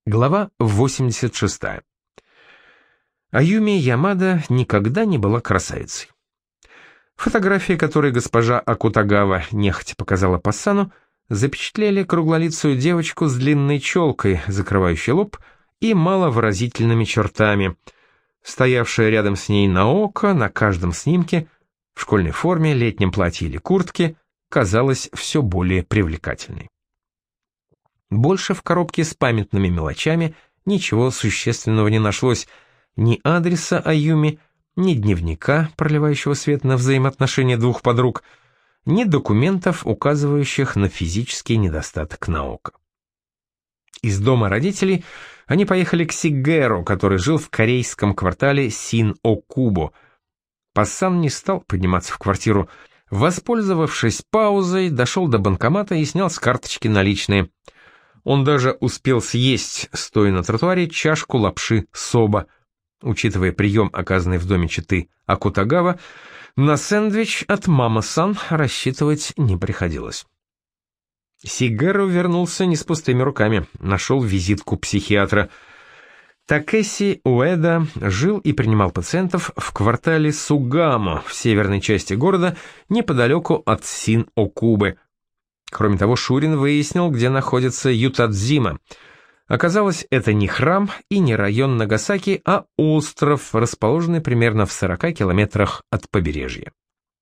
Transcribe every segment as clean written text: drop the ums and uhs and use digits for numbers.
Глава 86. Аюми Ямада никогда не была красавицей. Фотографии, которые госпожа Акутагава нехотя показала Пассану, запечатлели круглолицую девочку с длинной челкой, закрывающей лоб, и маловыразительными чертами. Стоявшая рядом с ней Наока на каждом снимке, в школьной форме, летнем платье или куртке, казалась все более привлекательной. Больше в коробке с памятными мелочами ничего существенного не нашлось, ни адреса Аюми, ни дневника, проливающего свет на взаимоотношения двух подруг, ни документов, указывающих на физический недостаток Наока. Из дома родителей они поехали к Сигеру, который жил в корейском квартале Син-Окубо. Пассан не стал подниматься в квартиру. Воспользовавшись паузой, дошел до банкомата и снял с карточки наличные. Он даже успел съесть, стоя на тротуаре, чашку лапши соба. Учитывая прием, оказанный в доме четы Акутагава, на сэндвич от мама-сан рассчитывать не приходилось. Сигеру вернулся не с пустыми руками, нашел визитку психиатра. Такеси Уэда жил и принимал пациентов в квартале Сугамо в северной части города, неподалеку от Син-Окубы. Кроме того, Шурин выяснил, где находится Ютадзима. Оказалось, это не храм и не район Нагасаки, а остров, расположенный примерно в 40 километрах от побережья.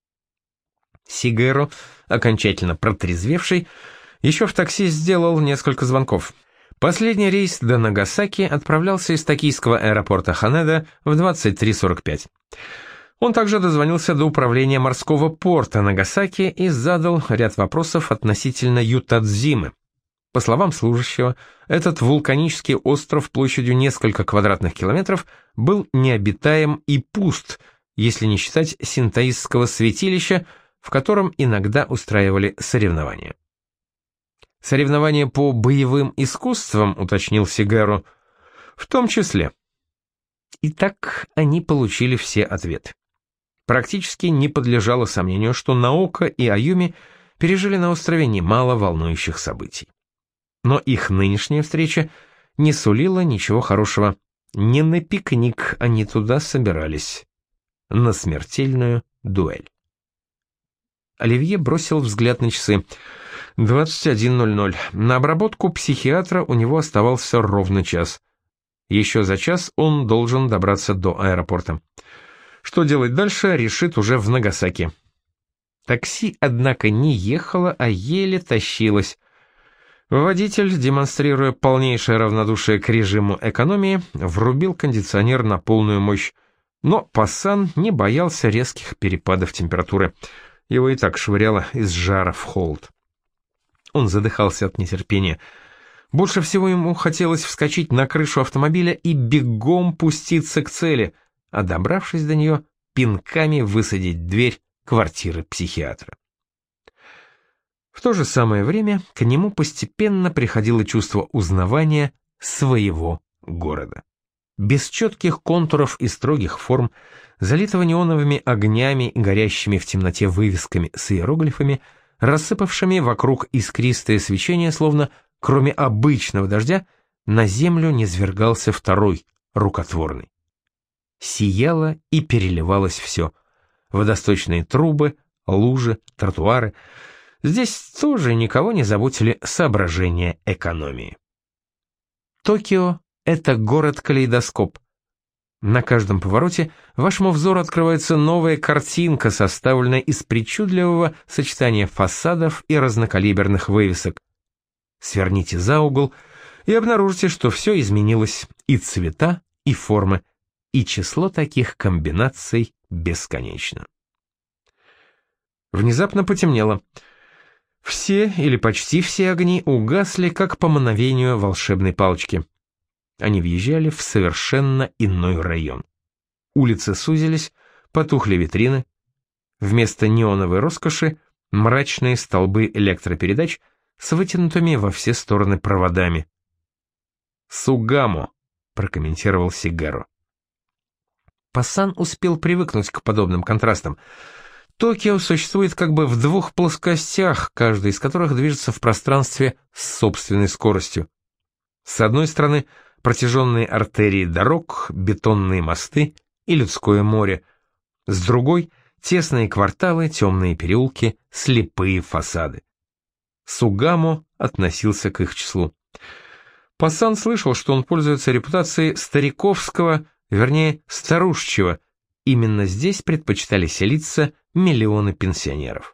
Сигеру, окончательно протрезвевший, еще в такси сделал несколько звонков. Последний рейс до Нагасаки отправлялся из токийского аэропорта Ханеда в 23:45. Он также дозвонился до управления морского порта Нагасаки и задал ряд вопросов относительно Ютадзимы. По словам служащего, этот вулканический остров площадью несколько квадратных километров был необитаем и пуст, если не считать синтоистского святилища, в котором иногда устраивали соревнования. «Соревнования по боевым искусствам», — уточнил Сигеру, — «в том числе». И так они получили все ответы. Практически не подлежало сомнению, что Наока и Аюми пережили на острове немало волнующих событий. Но их нынешняя встреча не сулила ничего хорошего. Не на пикник они туда собирались. На смертельную дуэль. Оливье бросил взгляд на часы. 21:00. На обработку психиатра у него оставался ровно час. Еще за час он должен добраться до аэропорта. Что делать дальше, решит уже в Нагасаки. Такси, однако, не ехало, а еле тащилось. Водитель, демонстрируя полнейшее равнодушие к режиму экономии, врубил кондиционер на полную мощь. Но Пассан не боялся резких перепадов температуры. Его и так швыряло из жара в холод. Он задыхался от нетерпения. Больше всего ему хотелось вскочить на крышу автомобиля и бегом пуститься к цели, а добравшись до нее, пинками высадить дверь квартиры психиатра. В то же самое время к нему постепенно приходило чувство узнавания своего города. Без четких контуров и строгих форм, залитого неоновыми огнями, горящими в темноте вывесками с иероглифами, рассыпавшими вокруг искристое свечение, словно, кроме обычного дождя, на землю низвергался второй, рукотворный. Сияло и переливалось все. Водосточные трубы, лужи, тротуары. Здесь тоже никого не заботили соображения экономии. Токио — это город-калейдоскоп. На каждом повороте вашему взору открывается новая картинка, составленная из причудливого сочетания фасадов и разнокалиберных вывесок. Сверните за угол и обнаружите, что все изменилось, и цвета, и формы, и число таких комбинаций бесконечно. Внезапно потемнело. Все или почти все огни угасли, как по мановению волшебной палочки. Они въезжали в совершенно иной район. Улицы сузились, потухли витрины. Вместо неоновой роскоши мрачные столбы электропередач с вытянутыми во все стороны проводами. «Сугамо», — прокомментировал Сигеру. Пассан успел привыкнуть к подобным контрастам. Токио существует как бы в двух плоскостях, каждая из которых движется в пространстве с собственной скоростью. С одной стороны протяженные артерии дорог, бетонные мосты и людское море, с другой — тесные кварталы, темные переулки, слепые фасады. Сугамо относился к их числу. Пассан слышал, что он пользуется репутацией стариковского, вернее, старушечьего. Именно здесь предпочитали селиться миллионы пенсионеров.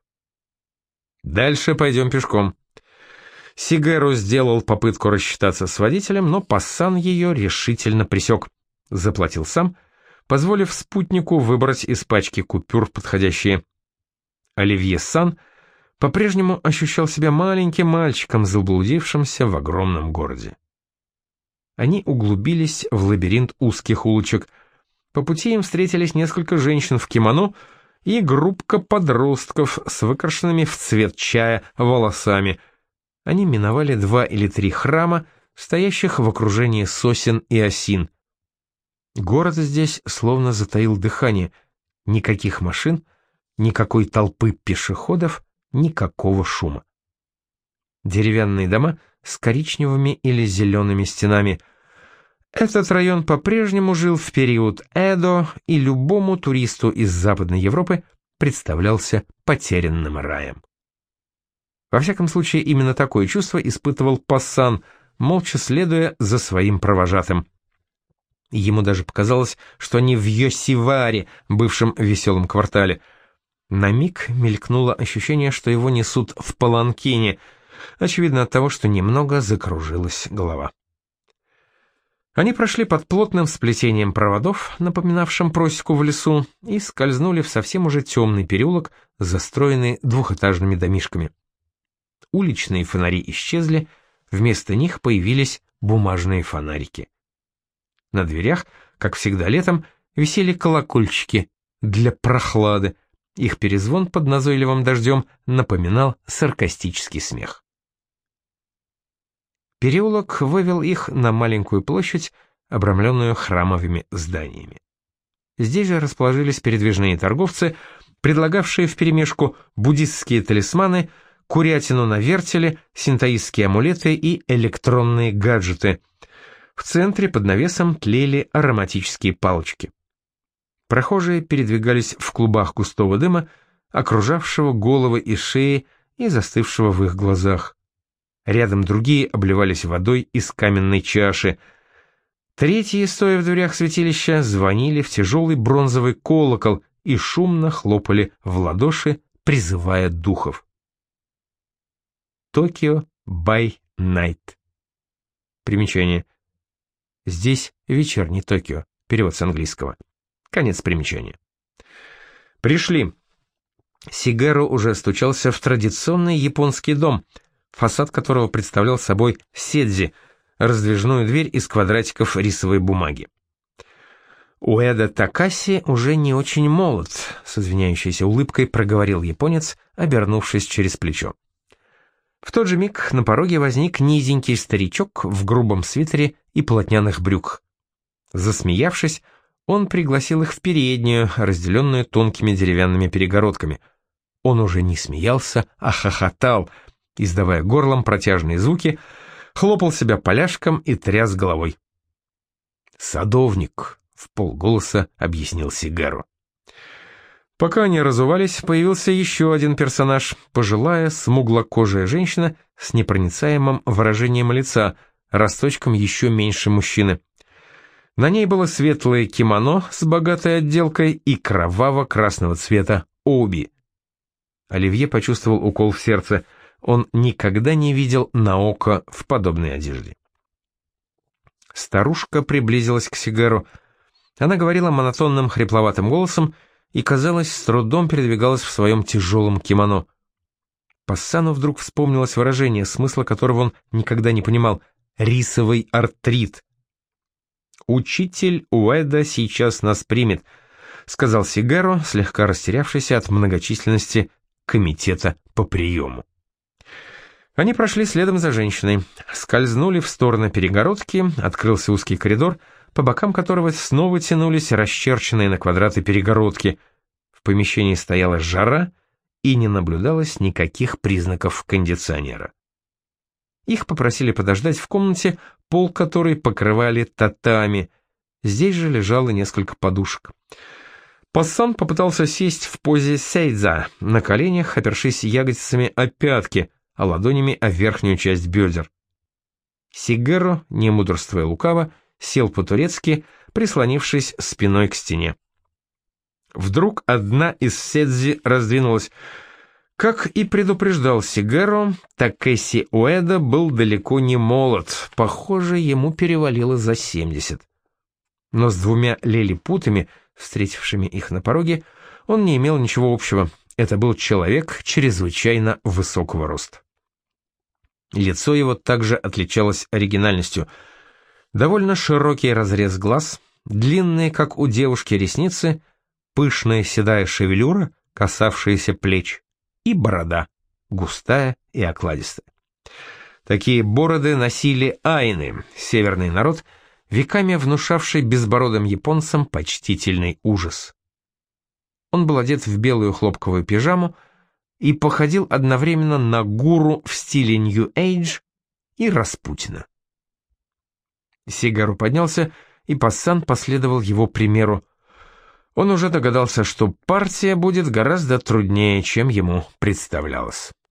Дальше пойдем пешком. Сигеру сделал попытку рассчитаться с водителем, но Пассан ее решительно пресек. Заплатил сам, позволив спутнику выбрать из пачки купюр подходящие. Оливье Сан по-прежнему ощущал себя маленьким мальчиком, заблудившимся в огромном городе. Они углубились в лабиринт узких улочек. По пути им встретились несколько женщин в кимоно и группка подростков с выкрашенными в цвет чая волосами. Они миновали 2 или 3 храма, стоящих в окружении сосен и осин. Город здесь словно затаил дыхание. Никаких машин, никакой толпы пешеходов, никакого шума. Деревянные дома с коричневыми или зелеными стенами. Этот район по-прежнему жил в период Эдо, и любому туристу из Западной Европы представлялся потерянным раем. Во всяком случае, именно такое чувство испытывал Пассан, молча следуя за своим провожатым. Ему даже показалось, что они в Йосиваре, бывшем веселом квартале. На миг мелькнуло ощущение, что его несут в паланкине, очевидно от того, что немного закружилась голова. Они прошли под плотным сплетением проводов, напоминавшим просеку в лесу, и скользнули в совсем уже темный переулок, застроенный двухэтажными домишками. Уличные фонари исчезли, вместо них появились бумажные фонарики. На дверях, как всегда летом, висели колокольчики для прохлады. Их перезвон под назойливым дождем напоминал саркастический смех. Переулок вывел их на маленькую площадь, обрамленную храмовыми зданиями. Здесь же расположились передвижные торговцы, предлагавшие вперемешку буддистские талисманы, курятину на вертеле, синтоистские амулеты и электронные гаджеты. В центре под навесом тлели ароматические палочки. Прохожие передвигались в клубах густого дыма, окружавшего головы и шеи и застывшего в их глазах. Рядом другие обливались водой из каменной чаши. Третьи, стоя в дверях святилища, звонили в тяжелый бронзовый колокол и шумно хлопали в ладоши, призывая духов. Токио by Night. Примечание. Здесь вечерний Токио. Перевод с английского. Конец примечания. Пришли. Сигеру уже стучался в традиционный японский дом, фасад которого представлял собой седзи, раздвижную дверь из квадратиков рисовой бумаги. Уэда Такаси уже не очень молод, с извиняющейся улыбкой проговорил японец, обернувшись через плечо. В тот же миг на пороге возник низенький старичок в грубом свитере и полотняных брюках. Засмеявшись, он пригласил их в переднюю, разделенную тонкими деревянными перегородками. Он уже не смеялся, а хохотал, издавая горлом протяжные звуки, хлопал себя поляшком и тряс головой. «Садовник», — вполголоса объяснил Сигеру. Пока они разувались, появился еще один персонаж, пожилая, смуглокожая женщина с непроницаемым выражением лица, росточком еще меньше мужчины. На ней было светлое кимоно с богатой отделкой и кроваво-красного цвета оби. Оливье почувствовал укол в сердце. Он никогда не видел Наоко в подобной одежде. Старушка приблизилась к Сигеру. Она говорила монотонным хрипловатым голосом и, казалось, с трудом передвигалась в своем тяжелом кимоно. Пассану вдруг вспомнилось выражение, смысла которого он никогда не понимал — рисовый артрит. «Учитель Уэда сейчас нас примет», — сказал Сигеру, слегка растерявшийся от многочисленности комитета по приему. Они прошли следом за женщиной, скользнули в сторону перегородки, открылся узкий коридор, по бокам которого снова тянулись расчерченные на квадраты перегородки. В помещении стояла жара, и не наблюдалось никаких признаков кондиционера. Их попросили подождать в комнате, пол которой покрывали татами. Здесь же лежало несколько подушек. Пассан попытался сесть в позе сейдза, на коленях, опершись ягодицами о пятки, а ладонями о верхнюю часть бедер. Сигеро, не мудрствуя лукаво, сел по-турецки, прислонившись спиной к стене. Вдруг одна из седзи раздвинулась. Как и предупреждал Сигеро, Такеси Уэда был далеко не молод, похоже, ему перевалило за 70. Но с двумя лилипутами, встретившими их на пороге, он не имел ничего общего. Это был человек чрезвычайно высокого роста. Лицо его также отличалось оригинальностью. Довольно широкий разрез глаз, длинные, как у девушки, ресницы, пышная седая шевелюра, касавшаяся плеч, и борода, густая и окладистая. Такие бороды носили айны, северный народ, веками внушавший безбородым японцам почтительный ужас. Он был одет в белую хлопковую пижаму и походил одновременно на гуру в стиле New Age и Распутина. Сигару поднялся, и Пассан последовал его примеру. Он уже догадался, что партия будет гораздо труднее, чем ему представлялось.